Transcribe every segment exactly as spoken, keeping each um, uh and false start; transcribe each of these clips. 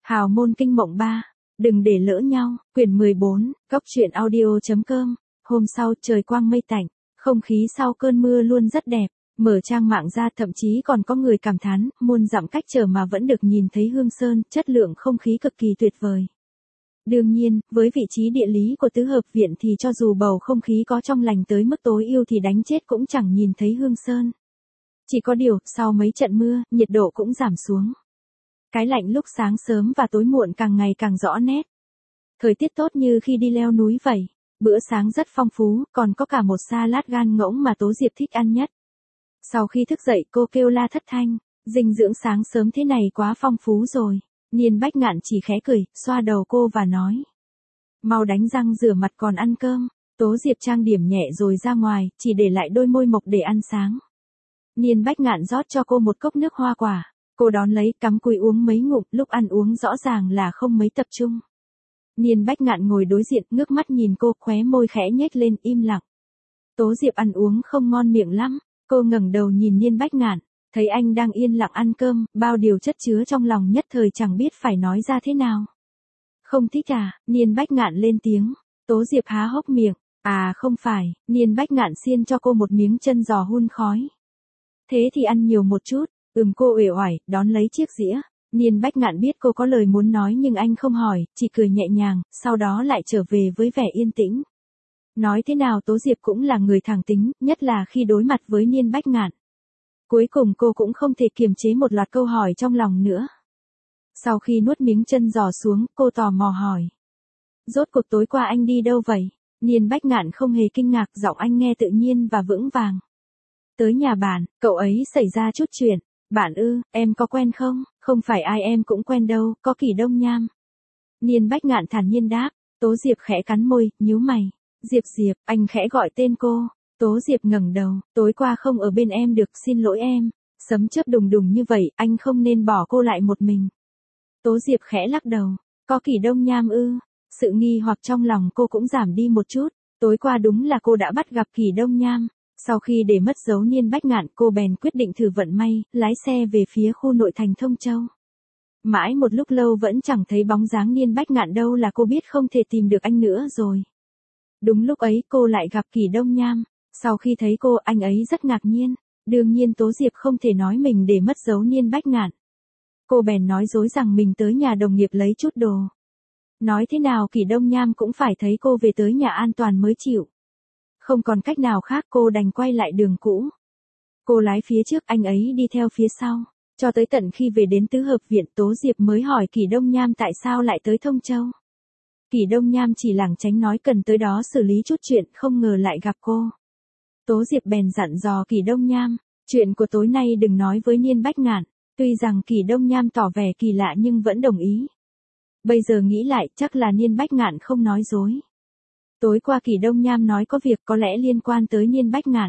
Hào môn kinh mộng ba. Đừng để lỡ nhau. Quyển mười bốn. Góc truyện audio.com. Hôm sau trời quang mây tạnh. Không khí sau cơn mưa luôn rất đẹp. Mở trang mạng ra thậm chí còn có người cảm thán, muôn dặm cách trở mà vẫn được nhìn thấy Hương Sơn, chất lượng không khí cực kỳ tuyệt vời. Đương nhiên, với vị trí địa lý của tứ hợp viện thì cho dù bầu không khí có trong lành tới mức tối ưu thì đánh chết cũng chẳng nhìn thấy Hương Sơn. Chỉ có điều, sau mấy trận mưa, nhiệt độ cũng giảm xuống. Cái lạnh lúc sáng sớm và tối muộn càng ngày càng rõ nét. Thời tiết tốt như khi đi leo núi vậy. Bữa sáng rất phong phú, còn có cả một salad gan ngỗng mà Tố Diệp thích ăn nhất. Sau khi thức dậy cô kêu la thất thanh, dinh dưỡng sáng sớm thế này quá phong phú rồi. Niên Bách Ngạn chỉ khẽ cười, xoa đầu cô và nói. Mau đánh răng rửa mặt còn ăn cơm. Tố Diệp trang điểm nhẹ rồi ra ngoài, chỉ để lại đôi môi mộc để ăn sáng. Niên Bách Ngạn rót cho cô một cốc nước hoa quả. Cô đón lấy, cắm cúi uống mấy ngụm, lúc ăn uống rõ ràng là không mấy tập trung. Niên Bách Ngạn ngồi đối diện, ngước mắt nhìn cô, khóe môi khẽ nhếch lên, im lặng. Tố Diệp ăn uống không ngon miệng lắm. Cô ngẩng đầu nhìn Niên Bách Ngạn, thấy anh đang yên lặng ăn cơm, bao điều chất chứa trong lòng nhất thời chẳng biết phải nói ra thế nào. Không thích à? Niên Bách Ngạn lên tiếng. Tố Diệp há hốc miệng. À không phải. Niên Bách Ngạn xiên cho cô một miếng chân giò hun khói. Thế thì ăn nhiều một chút. Ừm, cô uể oải, đón lấy chiếc dĩa. Niên Bách Ngạn biết cô có lời muốn nói nhưng anh không hỏi, chỉ cười nhẹ nhàng, sau đó lại trở về với vẻ yên tĩnh. Nói thế nào Tố Diệp cũng là người thẳng tính, nhất là khi đối mặt với Niên Bách Ngạn. Cuối cùng cô cũng không thể kiềm chế một loạt câu hỏi trong lòng nữa. Sau khi nuốt miếng chân giò xuống, cô tò mò hỏi. Rốt cuộc tối qua anh đi đâu vậy? Niên Bách Ngạn không hề kinh ngạc, giọng anh nghe tự nhiên và vững vàng. Tới nhà bạn, cậu ấy xảy ra chút chuyện. Bạn ư, em có quen không? Không phải ai em cũng quen đâu, có Kỳ Đông Nham. Niên Bách Ngạn thản nhiên đáp. Tố Diệp khẽ cắn môi, nhíu mày. Diệp Diệp, anh khẽ gọi tên cô. Tố Diệp ngẩng đầu, tối qua không ở bên em được, xin lỗi em. Sấm chớp đùng đùng như vậy, anh không nên bỏ cô lại một mình. Tố Diệp khẽ lắc đầu, có Kỳ Đông Nham ư? Sự nghi hoặc trong lòng cô cũng giảm đi một chút, tối qua đúng là cô đã bắt gặp Kỳ Đông Nham. Sau khi để mất dấu Niên Bách Ngạn, cô bèn quyết định thử vận may, lái xe về phía khu nội thành Thông Châu. Mãi một lúc lâu vẫn chẳng thấy bóng dáng Niên Bách Ngạn đâu là cô biết không thể tìm được anh nữa rồi. Đúng lúc ấy cô lại gặp Kỳ Đông Nham. Sau khi thấy cô, anh ấy rất ngạc nhiên. Đương nhiên Tố Diệp không thể nói mình để mất dấu Niên Bách Ngạn. Cô bèn nói dối rằng mình tới nhà đồng nghiệp lấy chút đồ. Nói thế nào Kỳ Đông Nham cũng phải thấy cô về tới nhà an toàn mới chịu. Không còn cách nào khác cô đành quay lại đường cũ. Cô lái phía trước, anh ấy đi theo phía sau. Cho tới tận khi về đến tứ hợp viện, Tố Diệp mới hỏi Kỳ Đông Nham tại sao lại tới Thông Châu. Kỳ Đông Nham chỉ lảng tránh nói cần tới đó xử lý chút chuyện, không ngờ lại gặp cô. Tố Diệp bèn dặn dò Kỳ Đông Nham, chuyện của tối nay đừng nói với Niên Bách Ngạn. Tuy rằng Kỳ Đông Nham tỏ vẻ kỳ lạ nhưng vẫn đồng ý. Bây giờ nghĩ lại chắc là Niên Bách Ngạn không nói dối. Tối qua Kỳ Đông Nham nói có việc có lẽ liên quan tới Niên Bách Ngạn.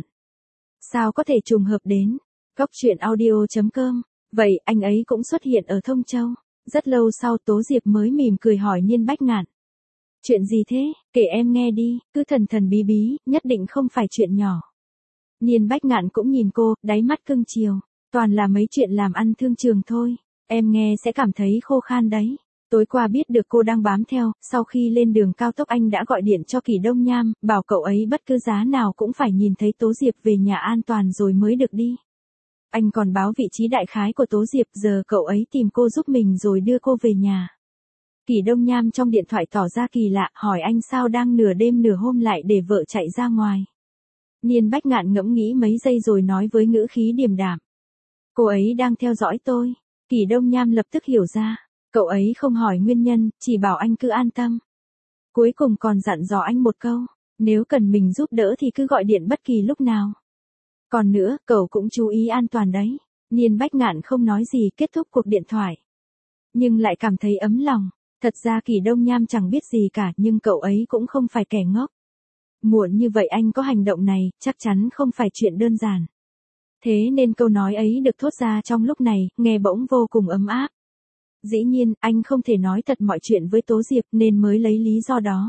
Sao có thể trùng hợp đến? Góc truyện audio.com. Vậy anh ấy cũng xuất hiện ở Thông Châu. Rất lâu sau Tố Diệp mới mỉm cười hỏi Niên Bách Ngạn. Chuyện gì thế? Kể em nghe đi, cứ thần thần bí bí, nhất định không phải chuyện nhỏ. Niên Bách Ngạn cũng nhìn cô, đáy mắt cưng chiều. Toàn là mấy chuyện làm ăn thương trường thôi. Em nghe sẽ cảm thấy khô khan đấy. Tối qua biết được cô đang bám theo, sau khi lên đường cao tốc anh đã gọi điện cho Kỳ Đông Nham, bảo cậu ấy bất cứ giá nào cũng phải nhìn thấy Tố Diệp về nhà an toàn rồi mới được đi. Anh còn báo vị trí đại khái của Tố Diệp, giờ cậu ấy tìm cô giúp mình rồi đưa cô về nhà. Kỳ Đông Nham trong điện thoại tỏ ra kỳ lạ, hỏi anh sao đang nửa đêm nửa hôm lại để vợ chạy ra ngoài. Niên Bách Ngạn ngẫm nghĩ mấy giây rồi nói với ngữ khí điềm đạm. Cô ấy đang theo dõi tôi. Kỳ Đông Nham lập tức hiểu ra. Cậu ấy không hỏi nguyên nhân, chỉ bảo anh cứ an tâm. Cuối cùng còn dặn dò anh một câu. Nếu cần mình giúp đỡ thì cứ gọi điện bất kỳ lúc nào. Còn nữa, cậu cũng chú ý an toàn đấy. Niên Bách Ngạn không nói gì, kết thúc cuộc điện thoại. Nhưng lại cảm thấy ấm lòng. Thật ra Kỳ Đông Nham chẳng biết gì cả nhưng cậu ấy cũng không phải kẻ ngốc. Muộn như vậy anh có hành động này, chắc chắn không phải chuyện đơn giản. Thế nên câu nói ấy được thốt ra trong lúc này, nghe bỗng vô cùng ấm áp. Dĩ nhiên, anh không thể nói thật mọi chuyện với Tố Diệp nên mới lấy lý do đó.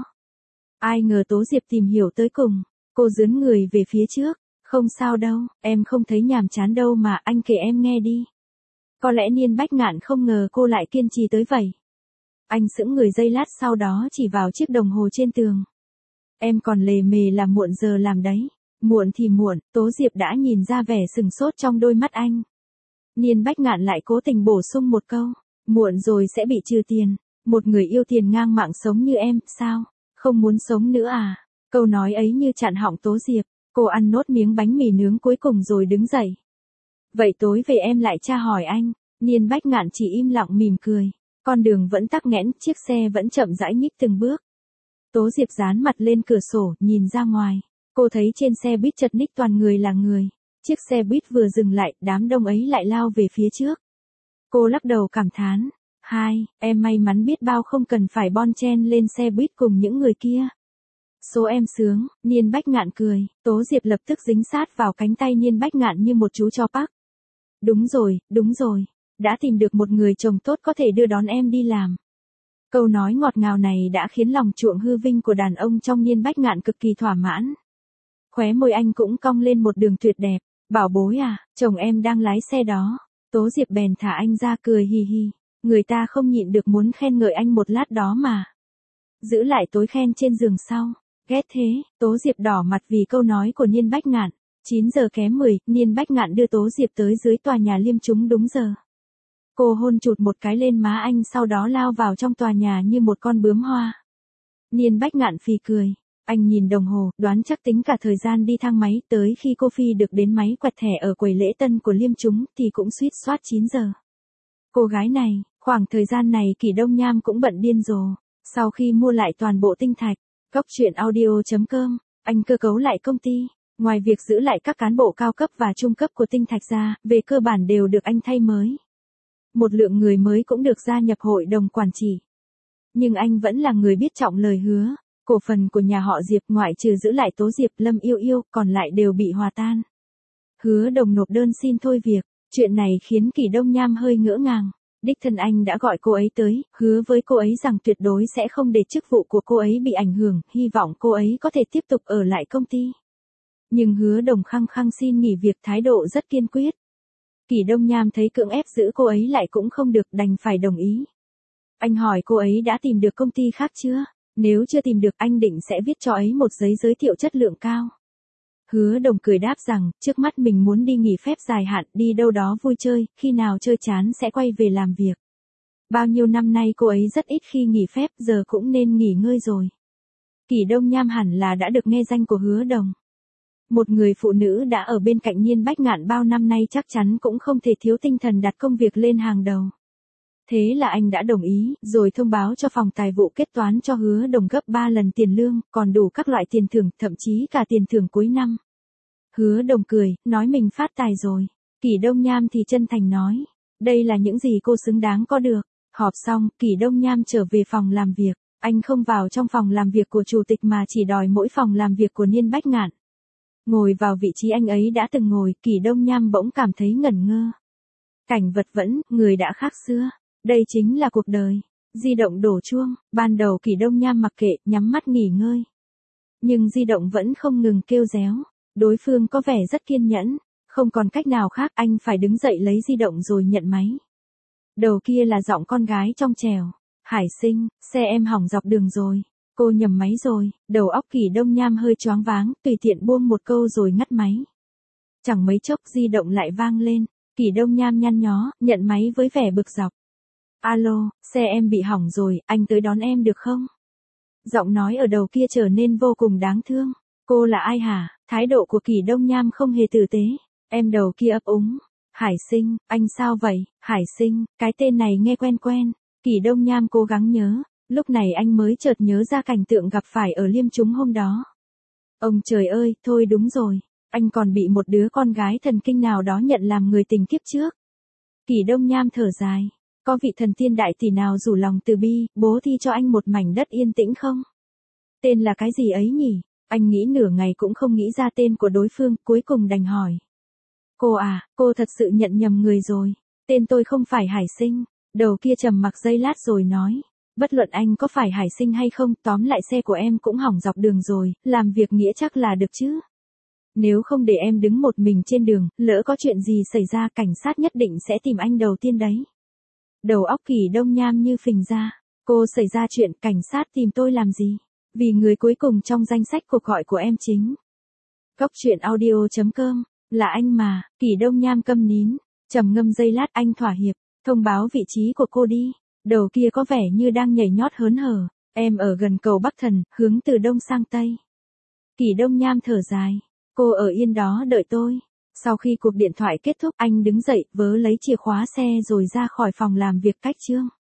Ai ngờ Tố Diệp tìm hiểu tới cùng. Cô dướn người về phía trước. Không sao đâu, em không thấy nhàm chán đâu mà, anh kể em nghe đi. Có lẽ Niên Bách Ngạn không ngờ cô lại kiên trì tới vậy. Anh sững người giây lát sau đó chỉ vào chiếc đồng hồ trên tường. Em còn lề mề là muộn giờ làm đấy. Muộn thì muộn, Tố Diệp đã nhìn ra vẻ sừng sốt trong đôi mắt anh. Niên Bách Ngạn lại cố tình bổ sung một câu. Muộn rồi sẽ bị trừ tiền. Một người yêu tiền ngang mạng sống như em, sao? Không muốn sống nữa à? Câu nói ấy như chặn họng Tố Diệp. Cô ăn nốt miếng bánh mì nướng cuối cùng rồi đứng dậy. Vậy tối về em lại tra hỏi anh. Niên Bách Ngạn chỉ im lặng mỉm cười. Con đường vẫn tắc nghẽn, chiếc xe vẫn chậm rãi nhích từng bước. Tố Diệp dán mặt lên cửa sổ, nhìn ra ngoài. Cô thấy trên xe buýt chật ních toàn người là người. Chiếc xe buýt vừa dừng lại, đám đông ấy lại lao về phía trước. Cô lắc đầu cảm thán. Hai, em may mắn biết bao không cần phải bon chen lên xe buýt cùng những người kia. Số em sướng, Niên Bách Ngạn cười. Tố Diệp lập tức dính sát vào cánh tay Niên Bách Ngạn như một chú chó Park. Đúng rồi, đúng rồi. Đã tìm được một người chồng tốt có thể đưa đón em đi làm. Câu nói ngọt ngào này đã khiến lòng chuộng hư vinh của đàn ông trong Niên Bách Ngạn cực kỳ thỏa mãn. Khóe môi anh cũng cong lên một đường tuyệt đẹp. Bảo bối à, chồng em đang lái xe đó. Tố Diệp bèn thả anh ra cười hì hì. Người ta không nhịn được muốn khen ngợi anh một lát đó mà. Giữ lại tối khen trên giường sau. Ghét thế, Tố Diệp đỏ mặt vì câu nói của Niên Bách Ngạn. chín giờ kém mười, Niên Bách Ngạn đưa Tố Diệp tới dưới tòa nhà Liêm Trúng đúng giờ. Cô hôn chụt một cái lên má anh sau đó lao vào trong tòa nhà như một con bướm hoa. Niên Bách Ngạn phì cười. Anh nhìn đồng hồ, đoán chắc tính cả thời gian đi thang máy tới khi cô Phi được đến máy quẹt thẻ ở quầy lễ tân của Liêm Trúng thì cũng suýt soát chín giờ. Cô gái này, khoảng thời gian này Kỷ Đông Nham cũng bận điên rồ. Sau khi mua lại toàn bộ tinh thạch, Cóc truyện audio chấm com, anh cơ cấu lại công ty. Ngoài việc giữ lại các cán bộ cao cấp và trung cấp của tinh thạch ra, về cơ bản đều được anh thay mới. Một lượng người mới cũng được gia nhập hội đồng quản trị. Nhưng anh vẫn là người biết trọng lời hứa. Cổ phần của nhà họ Diệp ngoại trừ giữ lại Tố Diệp, Lâm Yêu Yêu, còn lại đều bị hòa tan. Hứa Đồng nộp đơn xin thôi việc. Chuyện này khiến Kỷ Đông Nham hơi ngỡ ngàng. Đích thân anh đã gọi cô ấy tới, hứa với cô ấy rằng tuyệt đối sẽ không để chức vụ của cô ấy bị ảnh hưởng, hy vọng cô ấy có thể tiếp tục ở lại công ty. Nhưng Hứa Đồng khăng khăng xin nghỉ việc, thái độ rất kiên quyết. Kỷ Đông Nham thấy cưỡng ép giữ cô ấy lại cũng không được, đành phải đồng ý. Anh hỏi cô ấy đã tìm được công ty khác chưa? Nếu chưa tìm được anh định sẽ viết cho ấy một giấy giới thiệu chất lượng cao. Hứa Đồng cười đáp rằng, trước mắt mình muốn đi nghỉ phép dài hạn, đi đâu đó vui chơi, khi nào chơi chán sẽ quay về làm việc. Bao nhiêu năm nay cô ấy rất ít khi nghỉ phép, giờ cũng nên nghỉ ngơi rồi. Kỷ Đông Nham hẳn là đã được nghe danh của Hứa Đồng. Một người phụ nữ đã ở bên cạnh Niên Bách Ngạn bao năm nay chắc chắn cũng không thể thiếu tinh thần đặt công việc lên hàng đầu. Thế là anh đã đồng ý, rồi thông báo cho phòng tài vụ kết toán cho Hứa Đồng gấp ba lần tiền lương, còn đủ các loại tiền thưởng, thậm chí cả tiền thưởng cuối năm. Hứa Đồng cười, nói mình phát tài rồi. Kỷ Đông Nham thì chân thành nói, đây là những gì cô xứng đáng có được. Họp xong, Kỷ Đông Nham trở về phòng làm việc. Anh không vào trong phòng làm việc của chủ tịch mà chỉ đòi mỗi phòng làm việc của Niên Bách Ngạn. Ngồi vào vị trí anh ấy đã từng ngồi, Kỷ Đông Nham bỗng cảm thấy ngẩn ngơ. Cảnh vật vẫn, người đã khác xưa. Đây chính là cuộc đời. Di động đổ chuông, ban đầu Kỷ Đông Nham mặc kệ, nhắm mắt nghỉ ngơi. Nhưng di động vẫn không ngừng kêu réo. Đối phương có vẻ rất kiên nhẫn. Không còn cách nào khác, anh phải đứng dậy lấy di động rồi nhận máy. Đầu kia là giọng con gái trong trẻo. Hải Sinh, xe em hỏng dọc đường rồi. Cô nhầm máy rồi. Đầu óc Kỷ Đông Nham hơi choáng váng, tùy tiện buông một câu rồi ngắt máy. Chẳng mấy chốc di động lại vang lên. Kỷ Đông Nham nhăn nhó, nhận máy với vẻ bực dọc. Alo, xe em bị hỏng rồi, anh tới đón em được không? Giọng nói ở đầu kia trở nên vô cùng đáng thương. Cô là ai hả? Thái độ của Kỷ Đông Nham không hề tử tế. Em đầu kia ấp úng. Hải Sinh, anh sao vậy? Hải Sinh, cái tên này nghe quen quen. Kỷ Đông Nham cố gắng nhớ. Lúc này anh mới chợt nhớ ra cảnh tượng gặp phải ở Liêm Trúng hôm đó. Ông trời ơi, thôi đúng rồi. Anh còn bị một đứa con gái thần kinh nào đó nhận làm người tình kiếp trước. Kỷ Đông Nham thở dài. Có vị thần tiên đại tỷ nào rủ lòng từ bi, bố thi cho anh một mảnh đất yên tĩnh không? Tên là cái gì ấy nhỉ? Anh nghĩ nửa ngày cũng không nghĩ ra tên của đối phương, cuối cùng đành hỏi. Cô à, cô thật sự nhận nhầm người rồi. Tên tôi không phải Hải Sinh. Đầu kia trầm mặc giây lát rồi nói. Bất luận anh có phải Hải Sinh hay không, tóm lại xe của em cũng hỏng dọc đường rồi, làm việc nghĩa chắc là được chứ. Nếu không để em đứng một mình trên đường, lỡ có chuyện gì xảy ra cảnh sát nhất định sẽ tìm anh đầu tiên đấy. Đầu óc Kỷ Đông Nham như phình ra. Cô xảy ra chuyện, cảnh sát tìm tôi làm gì? Vì người cuối cùng trong danh sách cuộc gọi của em chính. Cốc truyện audio chấm com, là anh mà. Kỷ Đông Nham câm nín, trầm ngâm giây lát, anh thỏa hiệp, thông báo vị trí của cô đi. Đầu kia có vẻ như đang nhảy nhót hớn hở. Em ở gần cầu Bắc Thần, hướng từ đông sang tây. Kỷ Đông Nham thở dài, cô ở yên đó đợi tôi. Sau khi cuộc điện thoại kết thúc, anh đứng dậy, vớ lấy chìa khóa xe rồi ra khỏi phòng làm việc cách Trương.